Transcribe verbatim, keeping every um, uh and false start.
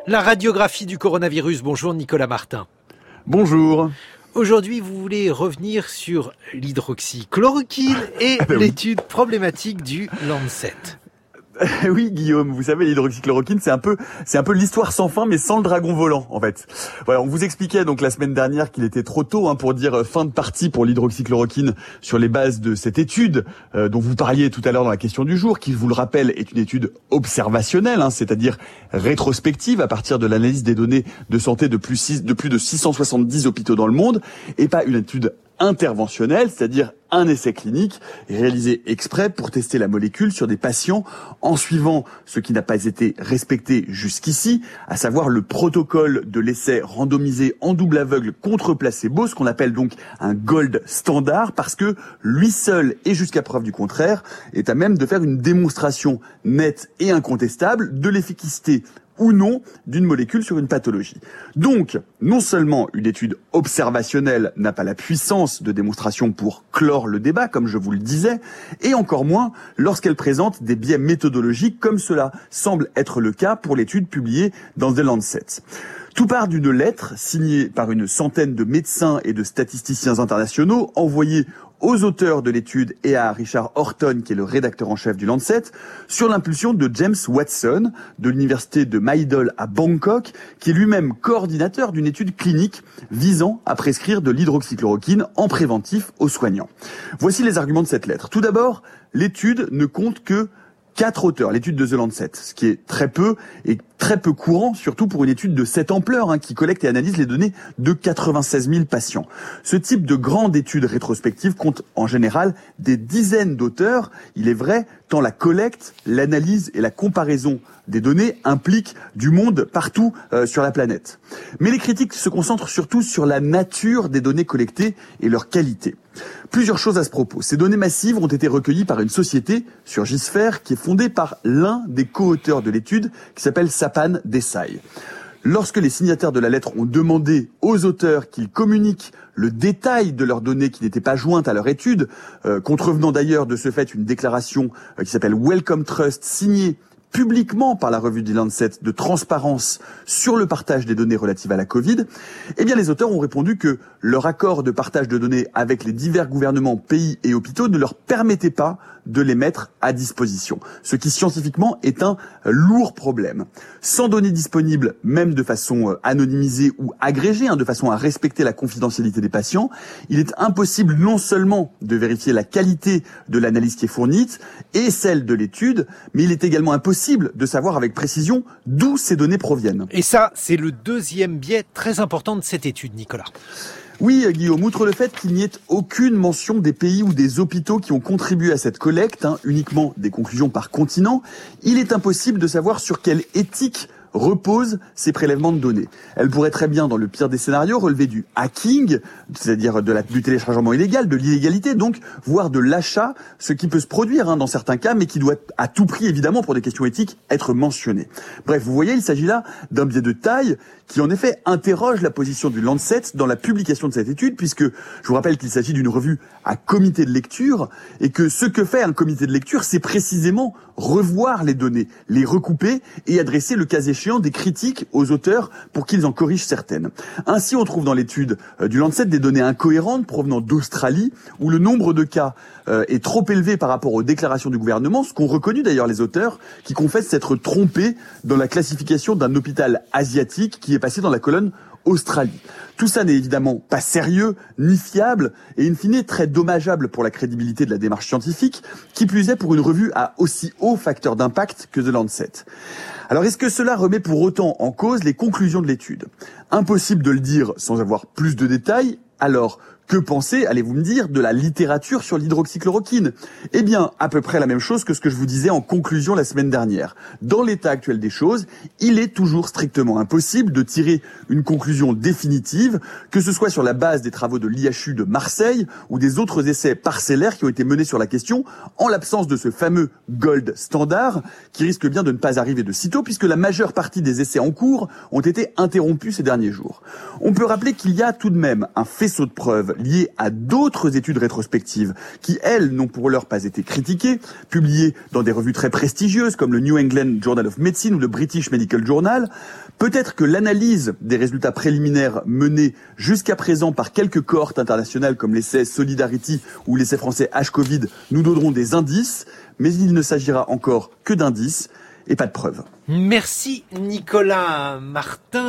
La radiographie du coronavirus. Bonjour Nicolas Martin. Bonjour. Aujourd'hui, vous voulez revenir sur l'hydroxychloroquine et ah ben l'étude oui. problématique du Lancet. Oui, Guillaume, vous savez, l'hydroxychloroquine, c'est un peu, c'est un peu l'histoire sans fin, mais sans le dragon volant, en fait. Voilà, on vous expliquait donc la semaine dernière qu'il était trop tôt hein, pour dire fin de partie pour l'hydroxychloroquine sur les bases de cette étude euh, dont vous parliez tout à l'heure dans la question du jour, qui, je vous le rappelle, est une étude observationnelle, hein, c'est-à-dire rétrospective à partir de l'analyse des données de santé de plus, six, de plus de six cent soixante-dix hôpitaux dans le monde, et pas une étude interventionnelle, c'est-à-dire un essai clinique réalisé exprès pour tester la molécule sur des patients en suivant ce qui n'a pas été respecté jusqu'ici, à savoir le protocole de l'essai randomisé en double aveugle contre placebo, ce qu'on appelle donc un gold standard, parce que lui seul, et jusqu'à preuve du contraire, est à même de faire une démonstration nette et incontestable de l'efficacité ou non d'une molécule sur une pathologie. Donc, non seulement une étude observationnelle n'a pas la puissance de démonstration pour clore le débat, comme je vous le disais, et encore moins lorsqu'elle présente des biais méthodologiques, comme cela semble être le cas pour l'étude publiée dans The Lancet. Tout part d'une lettre signée par une centaine de médecins et de statisticiens internationaux envoyée aux auteurs de l'étude et à Richard Horton, qui est le rédacteur en chef du Lancet, sur l'impulsion de James Watson, de l'université de Mahidol à Bangkok, qui est lui-même coordinateur d'une étude clinique visant à prescrire de l'hydroxychloroquine en préventif aux soignants. Voici les arguments de cette lettre. Tout d'abord, l'étude ne compte que quatre auteurs, l'étude de The Lancet, ce qui est très peu et très peu courant, surtout pour une étude de cette ampleur hein, qui collecte et analyse les données de quatre-vingt-seize mille patients. Ce type de grande étude rétrospective compte en général des dizaines d'auteurs, il est vrai, tant la collecte, l'analyse et la comparaison des données impliquent du monde partout euh, sur la planète. Mais les critiques se concentrent surtout sur la nature des données collectées et leur qualité. Plusieurs choses à ce propos. Ces données massives ont été recueillies par une société, Surgisphere, qui est fondée par l'un des co-auteurs de l'étude, qui s'appelle Sapan Desai. Lorsque les signataires de la lettre ont demandé aux auteurs qu'ils communiquent le détail de leurs données qui n'étaient pas jointes à leur étude, euh, contrevenant d'ailleurs de ce fait une déclaration euh, qui s'appelle Wellcome Trust, signée publiquement par la revue The Lancet de transparence sur le partage des données relatives à la Covid, eh bien les auteurs ont répondu que leur accord de partage de données avec les divers gouvernements, pays et hôpitaux ne leur permettait pas de les mettre à disposition. Ce qui scientifiquement est un lourd problème. Sans données disponibles, même de façon anonymisée ou agrégée, hein, de façon à respecter la confidentialité des patients, il est impossible non seulement de vérifier la qualité de l'analyse qui est fournie et celle de l'étude, mais il est également impossible de savoir avec précision d'où ces données proviennent. Et ça, c'est le deuxième biais très important de cette étude, Nicolas. Oui, Guillaume, outre le fait qu'il n'y ait aucune mention des pays ou des hôpitaux qui ont contribué à cette collecte, hein, uniquement des conclusions par continent, il est impossible de savoir sur quelle éthique reposent ces prélèvements de données. Elle pourrait très bien, dans le pire des scénarios, relever du hacking, c'est-à-dire de la, du téléchargement illégal, de l'illégalité, donc, voire de l'achat, ce qui peut se produire hein, dans certains cas, mais qui doit à tout prix, évidemment, pour des questions éthiques, être mentionné. Bref, vous voyez, il s'agit là d'un biais de taille qui, en effet, interroge la position du Lancet dans la publication de cette étude, puisque je vous rappelle qu'il s'agit d'une revue à comité de lecture, et que ce que fait un comité de lecture, c'est précisément revoir les données, les recouper et adresser le cas échéant des critiques aux auteurs pour qu'ils en corrigent certaines. Ainsi, on trouve dans l'étude euh, du Lancet des données incohérentes provenant d'Australie, où le nombre de cas euh, est trop élevé par rapport aux déclarations du gouvernement, ce qu'ont reconnu d'ailleurs les auteurs, qui confessent s'être trompés dans la classification d'un hôpital asiatique qui est passé dans la colonne Australie. Tout ça n'est évidemment pas sérieux, ni fiable, et in fine très dommageable pour la crédibilité de la démarche scientifique, qui plus est pour une revue à aussi haut facteur d'impact que The Lancet. Alors est-ce que cela remet pour autant en cause les conclusions de l'étude ? Impossible de le dire sans avoir plus de détails, alors que penser, allez-vous me dire, de la littérature sur l'hydroxychloroquine ? Eh bien, à peu près la même chose que ce que je vous disais en conclusion la semaine dernière. Dans l'état actuel des choses, il est toujours strictement impossible de tirer une conclusion définitive, que ce soit sur la base des travaux de l'I H U de Marseille ou des autres essais parcellaires qui ont été menés sur la question, en l'absence de ce fameux gold standard, qui risque bien de ne pas arriver de sitôt, puisque la majeure partie des essais en cours ont été interrompus ces derniers jours. On peut rappeler qu'il y a tout de même un faisceau de preuves liées à d'autres études rétrospectives qui, elles, n'ont pour l'heure pas été critiquées, publiées dans des revues très prestigieuses comme le New England Journal of Medicine ou le British Medical Journal. Peut-être que l'analyse des résultats préliminaires menés jusqu'à présent par quelques cohortes internationales comme l'essai Solidarity ou l'essai français H-Covid nous donneront des indices, mais il ne s'agira encore que d'indices et pas de preuves. Merci Nicolas Martin.